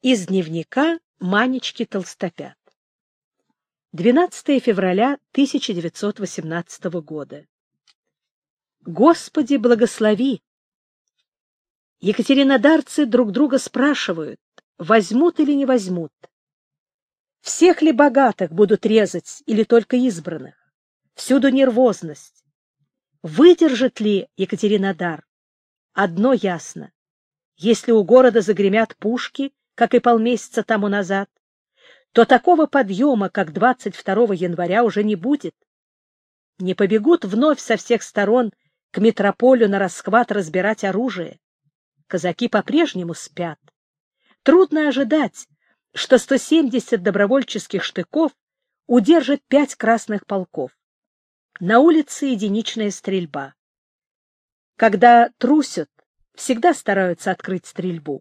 Из дневника Манечки Толстопят. 12 февраля 1918 года. Господи, благослови! Екатеринодарцы друг друга спрашивают, возьмут или не возьмут. Всех ли богатых будут резать или только избранных? Всюду нервозность. Выдержит ли Екатеринодар? Одно ясно. Если у города загремят пушки, как и полмесяца тому назад, то такого подъема, как 22 января, уже не будет. Не побегут вновь со всех сторон к метрополю на расхват разбирать оружие. Казаки по-прежнему спят. Трудно ожидать, что 170 добровольческих штыков удержит 5 красных полков. На улице единичная стрельба. Когда трусят, всегда стараются открыть стрельбу.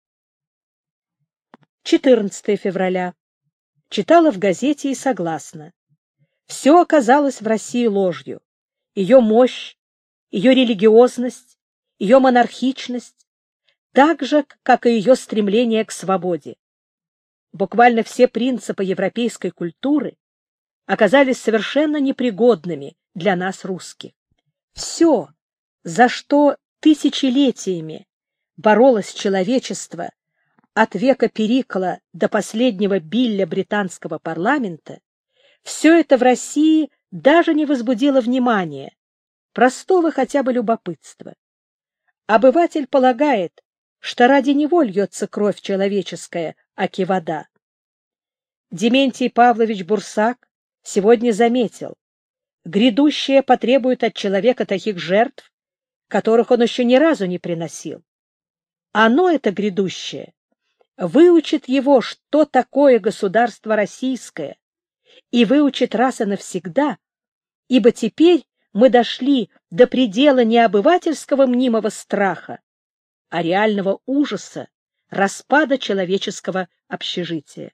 14 февраля. Читала в газете и согласна. Все оказалось в России ложью. Ее мощь, ее религиозность, ее монархичность, так же, как и ее стремление к свободе. Буквально все принципы европейской культуры оказались совершенно непригодными для нас, русских. Все, за что тысячелетиями боролось человечество от века Перикла до последнего билля британского парламента, все это в России даже не возбудило внимания, простого хотя бы любопытства. Обыватель полагает, что ради него льется кровь человеческая, аки вода. Дементий Павлович Бурсак сегодня заметил, грядущее потребует от человека таких жертв, которых он еще ни разу не приносил. Оно, это грядущее, выучит его, что такое государство российское, и выучит раз и навсегда, ибо теперь мы дошли до предела не обывательского мнимого страха, а реального ужаса распада человеческого общежития.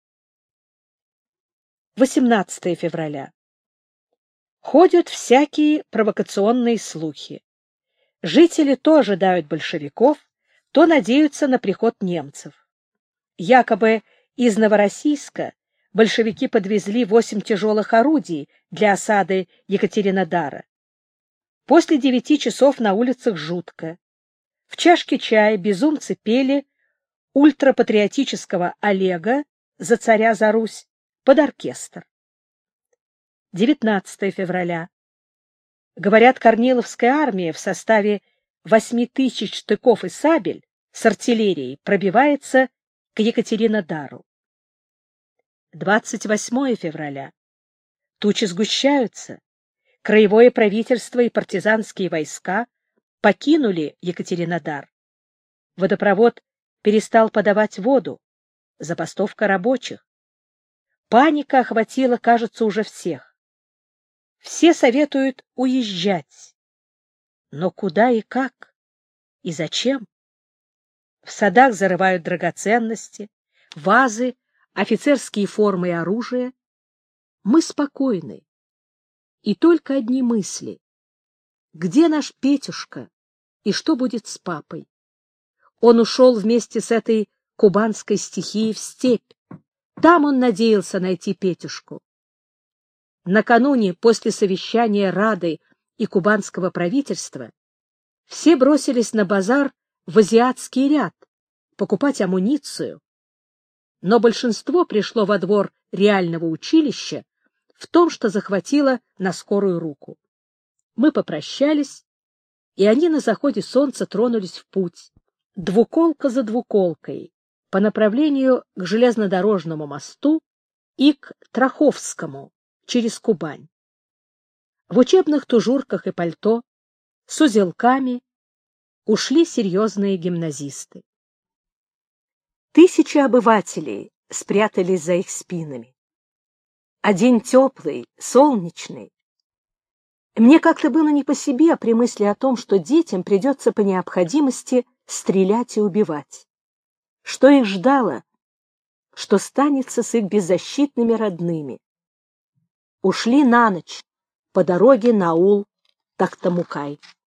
18 февраля. Ходят всякие провокационные слухи. Жители то ожидают большевиков, то надеются на приход немцев. Якобы из Новороссийска большевики подвезли 8 тяжелых орудий для осады Екатеринодара. После 9 часов на улицах жутко. В чашке чая безумцы пели ультрапатриотического Олега «За царя, за Русь» под оркестр. 19 февраля. Говорят, Корниловская армия в составе 8000 штыков и сабель с артиллерией пробивается к Екатеринодару. 28 февраля. Тучи сгущаются. Краевое правительство и партизанские войска покинули Екатеринодар. Водопровод перестал подавать воду. Забастовка рабочих. Паника охватила, кажется, уже всех. Все советуют уезжать. Но куда и как? И зачем? В садах зарывают драгоценности, вазы, офицерские формы и оружие. Мы спокойны. И только одни мысли. Где наш Петюшка и что будет с папой? Он ушел вместе с этой кубанской стихией в степь. Там он надеялся найти Петюшку. Накануне, после совещания Рады и кубанского правительства, все бросились на базар в азиатский ряд покупать амуницию, но большинство пришло во двор реального училища в том, что захватило на скорую руку. Мы попрощались, и они на заходе солнца тронулись в путь, двуколка за двуколкой, по направлению к железнодорожному мосту и к Траховскому через Кубань. В учебных тужурках и пальто, с узелками, ушли серьезные гимназисты. Тысячи обывателей спрятались за их спинами. А день теплый, солнечный. Мне как-то было не по себе при мысли о том, что детям придется по необходимости стрелять и убивать. Что их ждало, что станется с их беззащитными родными. Ушли на ночь по дороге на аул Тахтамукай.